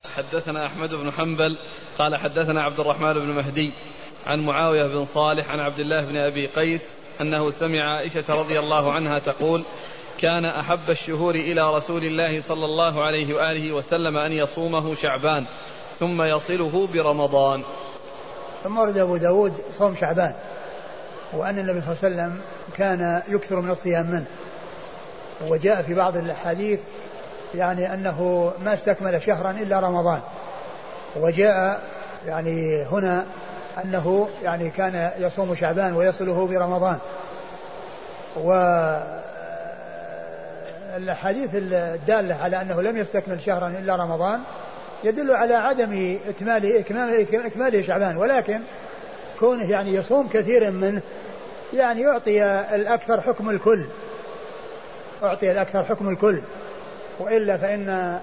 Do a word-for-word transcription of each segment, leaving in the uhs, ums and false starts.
حدثنا أحمد بن حنبل قال حدثنا عبد الرحمن بن مهدي عن معاوية بن صالح عن عبد الله بن أبي قيس أنه سمع عائشة رضي الله عنها تقول كان أحب الشهور إلى رسول الله صلى الله عليه وآله وسلم أن يصومه شعبان ثم يصله برمضان. ثم ورد أبو داود صوم شعبان، وأن النبي صلى الله عليه وسلم كان يكثر من الصيام منه، وجاء في بعض الحديث يعني أنه ما استكمل شهرا إلا رمضان، وجاء يعني هنا أنه يعني كان يصوم شعبان ويصله برمضان. والحديث الدالة على أنه لم يستكمل شهرا إلا رمضان يدل على عدم إكماله إكماله, إكماله شعبان، ولكن كونه يعني يصوم كثيرا منه يعني يعطي الأكثر حكم الكل، أعطي الأكثر حكم الكل، وإلا فإن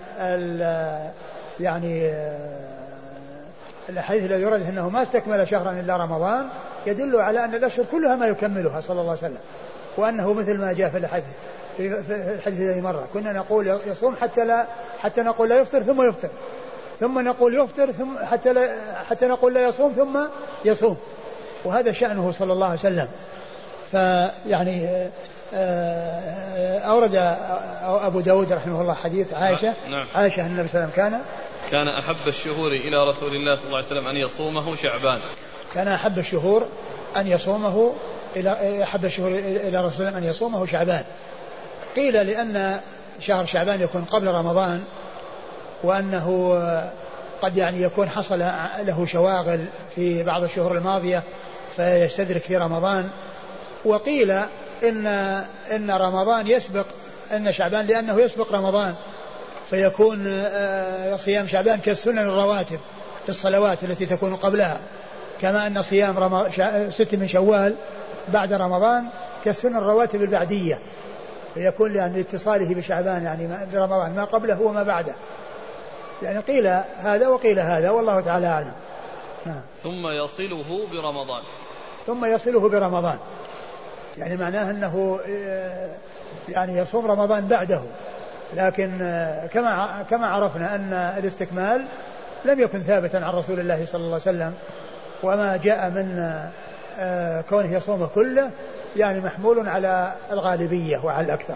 يعني الحديث الذي يرد أنه ما استكمل شهرا إلا رمضان يدل على أن الأشهر كلها ما يكملها صلى الله عليه وسلم، وأنه مثل ما جاء في الحديث في الحديث الذي مر كنا نقول يصوم حتى لا حتى نقول لا يفطر ثم يفطر، ثم نقول يفطر ثم حتى لا حتى نقول لا يصوم ثم يصوم، وهذا شأنه صلى الله عليه وسلم. فيعني أورد أبو داود رحمه الله حديث عائشة نعم. عائشة أن النبي صلى الله عليه وسلم كان كان أحب الشهور إلى رسول الله صلى الله عليه وسلم أن يصومه شعبان. كان أحب الشهور أن يصومه إلى أحب الشهور إلى رسول الله أن يصومه شعبان. قيل لأن شهر شعبان يكون قبل رمضان، وأنه قد يعني يكون حصل له شواغل في بعض الشهور الماضية فيستدرك في رمضان. وقيل إن إن رمضان يسبق إن شعبان لأنه يسبق رمضان، فيكون صيام شعبان كالسنن الرواتب في الصلوات التي تكون قبلها، كما أن صيام رم... ست من شوال بعد رمضان كالسنن الرواتب البعدية، فيكون يعني اتصاله بشعبان يعني برمضان ما قبله وما بعده. يعني قيل هذا وقيل هذا والله تعالى أعلم. ثم يصله برمضان ثم يصله برمضان يعني معناه أنه يعني يصوم رمضان بعده، لكن كما كما عرفنا أن الاستكمال لم يكن ثابتا عن رسول الله صلى الله عليه وسلم، وما جاء من كونه يصوم كله يعني محمول على الغالبية وعلى الأكثر.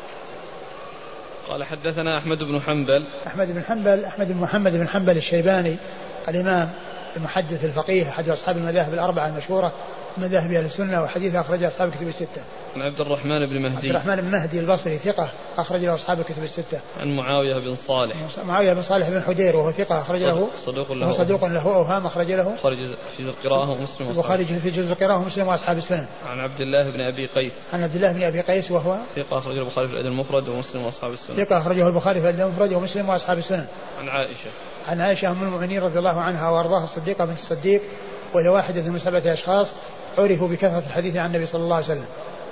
قال حدثنا أحمد بن حنبل أحمد بن حنبل أحمد بن محمد بن حنبل الشيباني الإمام المحدث الفقيه أحد أصحاب المذاهب الأربعة المشهورة من مذاهب أهل السنة، وحديث أخرج أصحاب الكتب الستة. عن عبد الرحمن بن مهدي عبد الرحمن بن مهدي البصري ثقة أخرج له أصحاب الكتب الستة. عن معاوية بن صالح معاوية بن صالح بن حدير وهو ثقة أخرج له صدوق له صدوق له أوهام أخرج له خرج في القراءة ومسلم وخارج في جزء القراءة ومسلم وأصحاب السنن. عن عبد الله بن أبي قيس عن عبد الله بن أبي قيس وهو ثقة أخرجه البخاري في الأدب المفرد ومسلم وأصحاب السنن. ثقة أخرجه البخاري في الأدب المفرد ومسلم وأصحاب السنن. عن عائشة عن عائشة أم المؤمنين رضي الله عنها وأرضاها الصديقة بنت الصديق، وهي واحدة من سبعة أشخاص عرفوا بكثرة الحديث عن النبي صلى الله عليه وسلم.